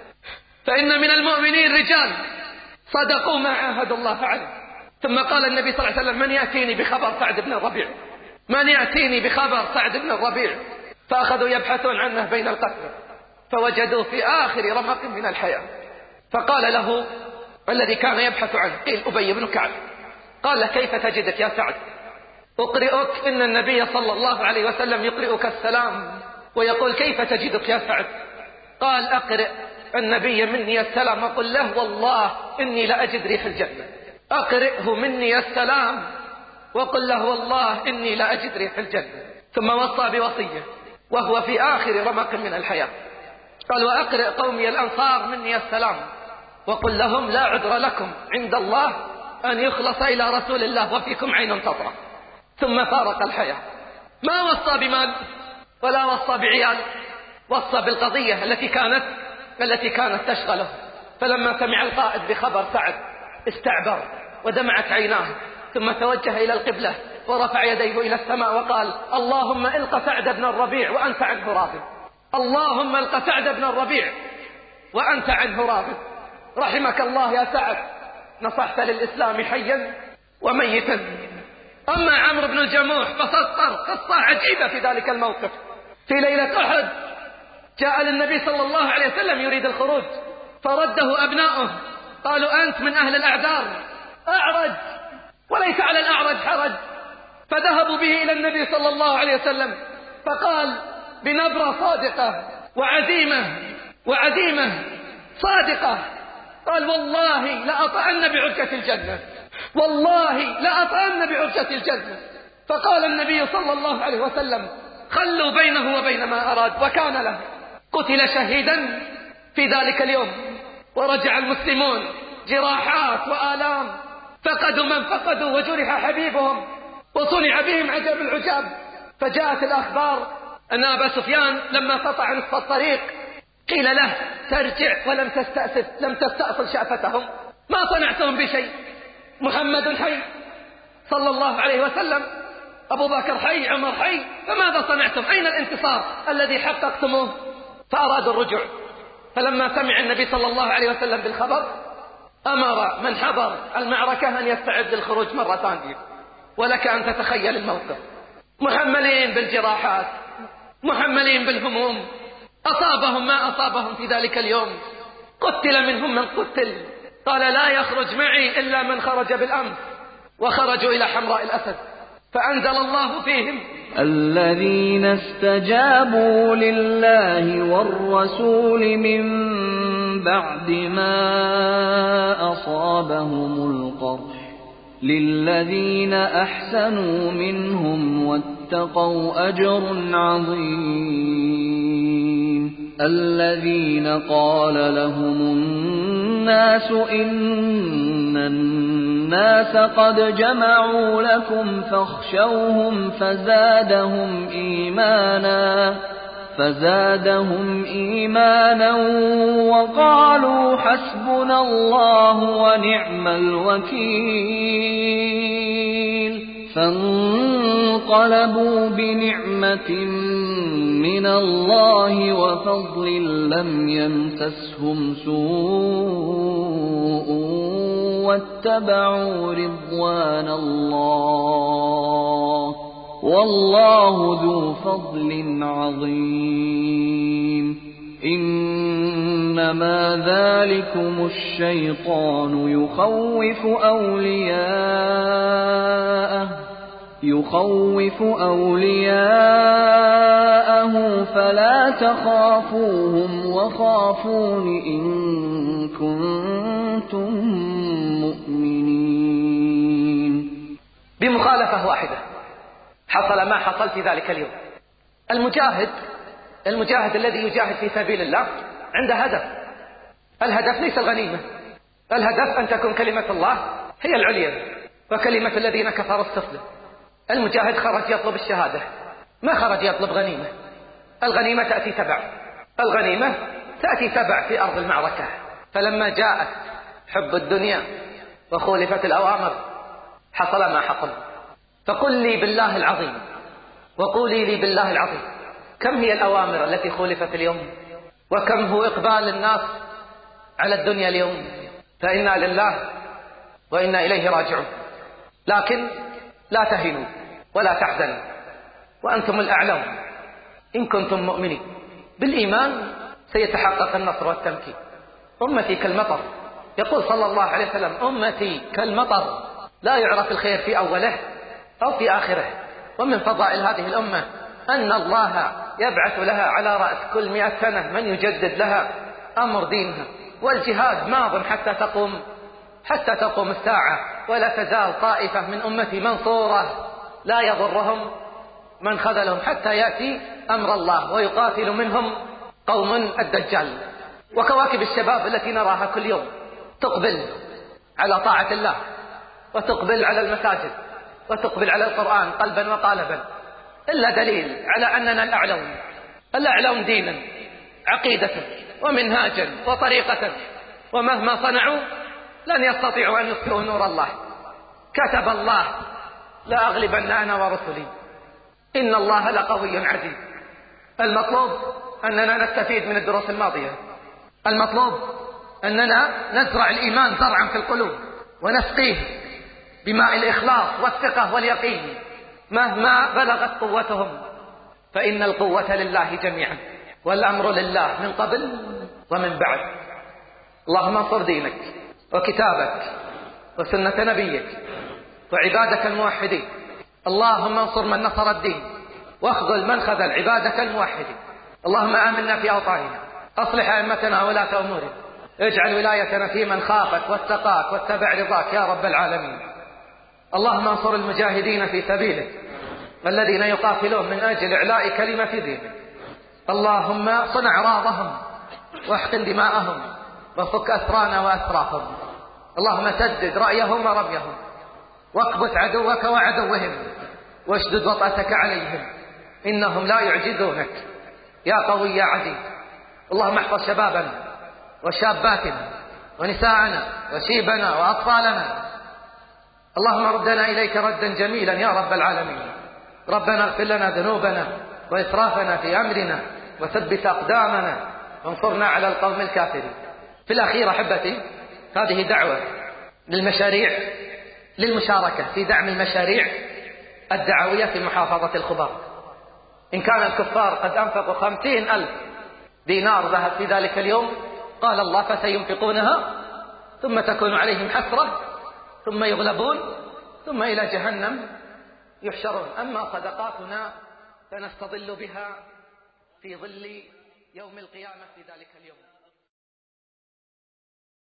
فإن من المؤمنين رجال صدقوا ما عاهدوا الله عليه. ثم قال النبي صلى الله عليه وسلم: من يأتيني بخبر سعد بن الربيع من يأتيني بخبر سعد بن الربيع فأخذوا يبحثون عنه بين القتلى، فوجدوه في آخر رمق من الحياة. فقال له الذي كان يبحث عنه، قيل أبي بن كعب، قال له: كيف تجدك يا سعد؟ أقرئك إن النبي صلى الله عليه وسلم يقرئك السلام ويقول: كيف تجدك يا سعد؟ قال: أقرئ النبي مني السلام وقل له: والله إني لأجد ريح الجنة. أقرئه مني السلام وقل له: والله إني لأجد ريح الجنة. ثم وصى بوصية وهو في آخر رمق من الحياة، قال: وأقرئ قومي الأنصار مني السلام وقل لهم: لا عذر لكم عند الله أن يخلص إلى رسول الله وفيكم عين تطرى. ثم فارق الحياة. ما وصى بمال ولا وصى بعيال، وصى بالقضية التي كانت التي كانت تشغله. فلما سمع القائد بخبر سعد استعبر ودمعت عيناه، ثم توجه إلى القبلة ورفع يديه إلى السماء وقال: اللهم الق سعد بن الربيع وأنت عنه راض، اللهم الق سعد بن الربيع وأنت عنه راض. رحمك الله يا سعد، نصحت للإسلام حيا وميتا. أما عمرو بن الجموح فسطر قصة عجيبة في ذلك الموقف. في ليلة أحد جاء للنبي صلى الله عليه وسلم يريد الخروج، فرده أبناؤه، قالوا: أنت من أهل الأعذار، أعرج وليس على الأعرج حرج. فذهبوا به إلى النبي صلى الله عليه وسلم، فقال بنبرة صادقة وعزيمة وعزيمة صادقة، قال: والله لأطأن بعرجة الجنة، والله لأطأن بعرجة الجنة. فقال النبي صلى الله عليه وسلم: خلوا بينه وبين ما أراد. وكان له، قتل شهيدا في ذلك اليوم. ورجع المسلمون جراحات وآلام، فقدوا من فقدوا وجرح حبيبهم وصنع بهم عجب العجاب. فجاءت الأخبار أن أبا سفيان لما قطع نصف الطريق قيل له: ترجع ولم تستأسف لم تستأصل شأفتهم، ما صنعتهم بشيء، محمد حي صلى الله عليه وسلم، أبو بكر حي، عمر حي، فماذا صنعتم؟ أين الانتصار الذي حققتموه؟ فأرادوا الرجوع. فلما سمع النبي صلى الله عليه وسلم بالخبر أمر من حضر المعركة أن يستعد للخروج مرة ثانية. ولك أن تتخيل الموقف، محملين بالجراحات، محملين بالهموم، أصابهم ما أصابهم في ذلك اليوم، قتل منهم من قتل. قال: لا يخرج معي إلا من خرج بالأمس. وخرجوا إلى حمراء الأسد، فأنزل الله فيهم: الذين استجابوا لله والرسول من بعد ما أصابهم القرح للذين أحسنوا منهم واتقوا أجر عظيم. الذين قال لهم الناس إن الناس قد جمعوا لكم فاخشوهم فزادهم إيمانا فزادهم إيمانا وقالوا حسبنا الله ونعم الوكيل فانقلبوا بنعمة من الله وفضل لم يمسسهم سوء واتبعوا رضوان الله والله ذو فضل عظيم إنما ذلكم الشيطان يخوف أولياءه يخوف أولياءه فلا تخافوهم وخافون إن كنتم مؤمنين. بمخالفة واحدة حصل ما حصل في ذلك اليوم. المجاهد المجاهد الذي يجاهد في سبيل الله عنده هدف. الهدف ليس الغنيمة، الهدف أن تكون كلمة الله هي العليا وكلمة الذين كفروا السفلى. المجاهد خرج يطلب الشهادة، ما خرج يطلب غنيمة. الغنيمة تأتي تبع، الغنيمة تأتي تبع في أرض المعركة. فلما جاءت حب الدنيا وخولفت الأوامر حصل ما حصل. فقل لي بالله العظيم وقولي لي بالله العظيم، كم هي الأوامر التي خولفت اليوم؟ وكم هو إقبال الناس على الدنيا اليوم؟ فإنا لله وإنا إليه راجعون. لكن لا تهنوا ولا تحزنوا وأنتم الأعلون إن كنتم مؤمنين. بالإيمان سيتحقق النصر والتمكين. أمتي كالمطر، يقول صلى الله عليه وسلم أمتي كالمطر لا يعرف الخير في أوله أو في آخره. ومن فضائل هذه الأمة أن الله يبعث لها على رأس كل مئة سنة من يجدد لها أمر دينها، والجهاد ماض حتى تقوم حتى تقوم الساعة. ولا تزال طائفة من أمتي منصورة لا يضرهم من خذلهم حتى يأتي أمر الله ويقاتل منهم قوم الدجال. وكواكب الشباب التي نراها كل يوم تقبل على طاعة الله وتقبل على المساجد وتقبل على القرآن قلبا وقالبا، إلا دليل على أننا الأعلون الأعلون دينا عقيدة ومنهاجا وطريقة، ومهما صنعوا لن يستطيعوا أن يطفئوا نور الله. كتب الله لا أغلبن أنا ورسلي إن الله لقوي عزيز. المطلوب أننا نستفيد من الدروس الماضية، المطلوب أننا نزرع الإيمان زرعا في القلوب ونسقيه بماء الإخلاص والثقة واليقين مهما بلغت قوتهم، فإن القوة لله جميعا والأمر لله من قبل ومن بعد. اللهم انصر دينك وكتابك وسنة نبيك وعبادك الموحدين. اللهم انصر من نصر الدين واخذل من خذل عبادك الموحدين. اللهم آمنا في أوطاننا، أصلح أئمتنا ولاة أمورنا، اجعل ولايتنا في من خافك واتقاك واتبع رضاك يا رب العالمين. اللهم انصر المجاهدين في سبيلك الذين يقاتلون من أجل إعلاء كلمة دينك. اللهم صن أعراضهم واحقن دماءهم وفك أسرانا وأسراهم. اللهم سدد رأيهم ورميهم واكبت عدوك وعدوهم واشدد وطأتك عليهم إنهم لا يعجزونك يا قوي يا عزيز. اللهم احفظ شبابنا وشاباتنا ونساءنا وشيبنا وأطفالنا. اللهم ردنا إليك ردا جميلا يا رب العالمين. ربنا اغفر لنا ذنوبنا وإسرافنا في أمرنا وثبت أقدامنا وانصرنا على القوم الكافرين. في الأخير أحبتي، هذه دعوة للمشاريع للمشاركة في دعم المشاريع الدعوية في محافظة الخبر. إن كان الكفار قد أنفقوا خمسين ألف دينار ذهب في ذلك اليوم، قال الله فسينفقونها ثم تكون عليهم حسرة ثم يغلبون ثم إلى جهنم يحشرون. أما صدقاتنا فنستظل بها في ظل يوم القيامة في ذلك اليوم.